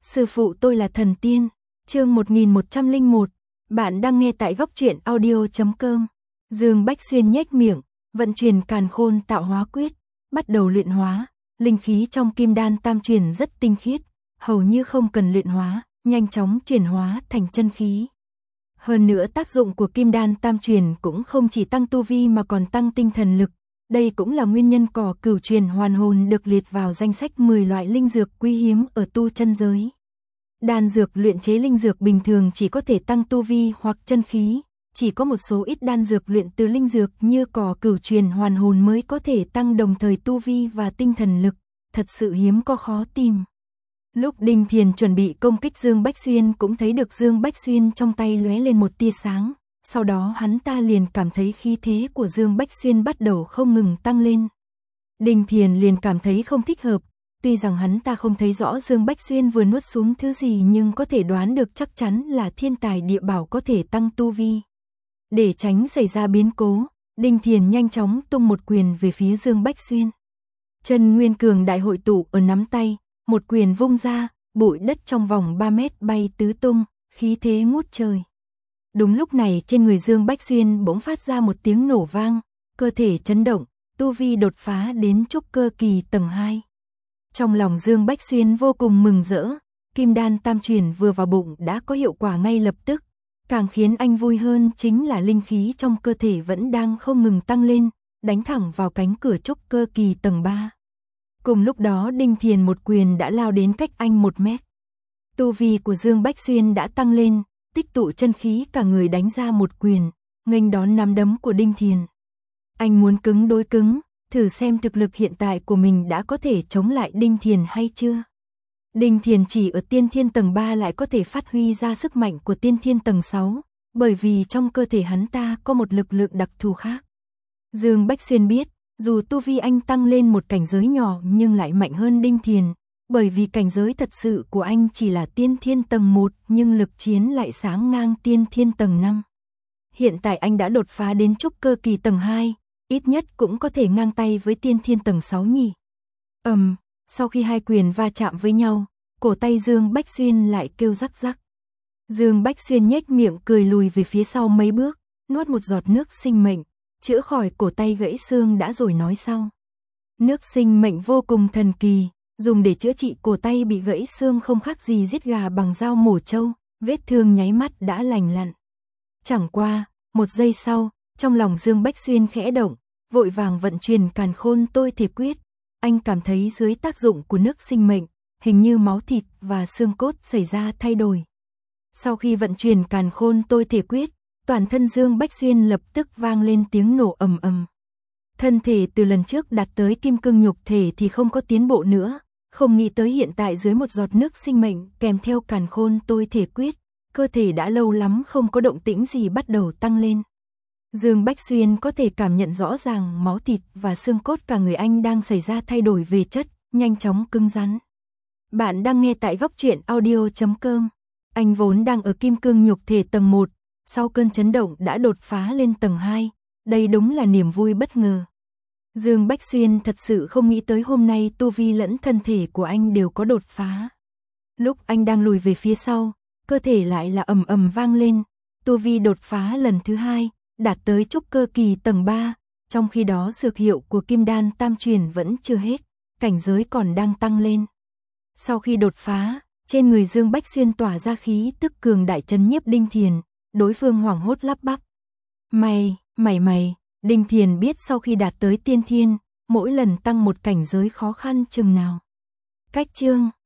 Sư phụ tôi là thần tiên. Chương 1101. Bạn đang nghe tại góc truyện audio.com. Dương Bách Xuyên nhếch miệng, vận chuyển càn khôn tạo hóa quyết, bắt đầu luyện hóa. Linh khí trong kim đan tam truyền rất tinh khiết, hầu như không cần luyện hóa, nhanh chóng chuyển hóa thành chân khí. Hơn nữa tác dụng của kim đan tam truyền cũng không chỉ tăng tu vi mà còn tăng tinh thần lực. Đây cũng là nguyên nhân cỏ cửu truyền hoàn hồn được liệt vào danh sách 10 loại linh dược quý hiếm ở tu chân giới. Đan dược luyện chế linh dược bình thường chỉ có thể tăng tu vi hoặc chân khí, chỉ có một số ít đan dược luyện từ linh dược như cỏ cửu truyền hoàn hồn mới có thể tăng đồng thời tu vi và tinh thần lực, thật sự hiếm có khó tìm. Lúc Đinh Thiền chuẩn bị công kích Dương Bách Xuyên cũng thấy được Dương Bách Xuyên trong tay lóe lên một tia sáng, sau đó hắn ta liền cảm thấy khí thế của Dương Bách Xuyên bắt đầu không ngừng tăng lên. Đinh Thiền liền cảm thấy không thích hợp, tuy rằng hắn ta không thấy rõ Dương Bách Xuyên vừa nuốt xuống thứ gì nhưng có thể đoán được chắc chắn là thiên tài địa bảo có thể tăng tu vi. Để tránh xảy ra biến cố, Đinh Thiền nhanh chóng tung một quyền về phía Dương Bách Xuyên. Chân nguyên cường đại hội tụ ở nắm tay, một quyền vung ra, bụi đất trong vòng 3 mét bay tứ tung, khí thế ngút trời. Đúng lúc này trên người Dương Bách Xuyên bỗng phát ra một tiếng nổ vang, cơ thể chấn động, tu vi đột phá đến trúc cơ kỳ tầng 2. Trong lòng Dương Bách Xuyên vô cùng mừng rỡ, kim đan tam truyền vừa vào bụng đã có hiệu quả ngay lập tức. Càng khiến anh vui hơn chính là linh khí trong cơ thể vẫn đang không ngừng tăng lên, đánh thẳng vào cánh cửa trúc cơ kỳ tầng 3. Cùng lúc đó Đinh Thiền một quyền đã lao đến cách anh 1 mét. Tu vi của Dương Bách Xuyên đã tăng lên, tích tụ chân khí cả người đánh ra một quyền, nghênh đón nắm đấm của Đinh Thiền. Anh muốn cứng đối cứng, thử xem thực lực hiện tại của mình đã có thể chống lại Đinh Thiền hay chưa. Đinh Thiền chỉ ở tiên thiên tầng 3 lại có thể phát huy ra sức mạnh của tiên thiên tầng 6, bởi vì trong cơ thể hắn ta có một lực lượng đặc thù khác. Dương Bách Xuyên biết, dù tu vi anh tăng lên một cảnh giới nhỏ nhưng lại mạnh hơn Đinh Thiền, bởi vì cảnh giới thật sự của anh chỉ là tiên thiên tầng 1 nhưng lực chiến lại sáng ngang tiên thiên tầng 5. Hiện tại anh đã đột phá đến trúc cơ kỳ tầng 2, ít nhất cũng có thể ngang tay với tiên thiên tầng 6 nhỉ. Sau khi hai quyền va chạm với nhau, cổ tay Dương Bách Xuyên lại kêu rắc rắc. Dương Bách Xuyên nhếch miệng cười lùi về phía sau mấy bước, nuốt một giọt nước sinh mệnh, chữa khỏi cổ tay gãy xương đã rồi nói sau. Nước sinh mệnh vô cùng thần kỳ, dùng để chữa trị cổ tay bị gãy xương không khác gì giết gà bằng dao mổ trâu, vết thương nháy mắt đã lành lặn. Chẳng qua, một giây sau, trong lòng Dương Bách Xuyên khẽ động, vội vàng vận chuyển càn khôn tôi thể quyết. Anh cảm thấy dưới tác dụng của nước sinh mệnh, hình như máu thịt và xương cốt xảy ra thay đổi. Sau khi vận chuyển càn khôn tôi thể quyết, toàn thân Dương Bách Xuyên lập tức vang lên tiếng nổ ầm ầm. Thân thể từ lần trước đạt tới kim cương nhục thể thì không có tiến bộ nữa, không nghĩ tới hiện tại dưới một giọt nước sinh mệnh kèm theo càn khôn tôi thể quyết, cơ thể đã lâu lắm không có động tĩnh gì bắt đầu tăng lên. Dương Bách Xuyên có thể cảm nhận rõ ràng máu thịt và xương cốt cả người anh đang xảy ra thay đổi về chất, nhanh chóng cứng rắn. Bạn đang nghe tại góc truyện audio.com. Anh vốn đang ở kim cương nhục thể tầng 1, sau cơn chấn động đã đột phá lên tầng 2, đây đúng là niềm vui bất ngờ. Dương Bách Xuyên thật sự không nghĩ tới hôm nay tu vi lẫn thân thể của anh đều có đột phá. Lúc anh đang lùi về phía sau, cơ thể lại là ầm ầm vang lên, tu vi đột phá lần thứ 2, đạt tới trúc cơ kỳ tầng 3, trong khi đó dược hiệu của kim đan tam truyền vẫn chưa hết, cảnh giới còn đang tăng lên. Sau khi đột phá, trên người Dương Bách Xuyên tỏa ra khí tức cường đại chấn nhiếp Đinh Thiền, đối phương hoảng hốt lắp bắp. Mày, Đinh Thiền biết sau khi đạt tới tiên thiên, mỗi lần tăng một cảnh giới khó khăn chừng nào. Cách chương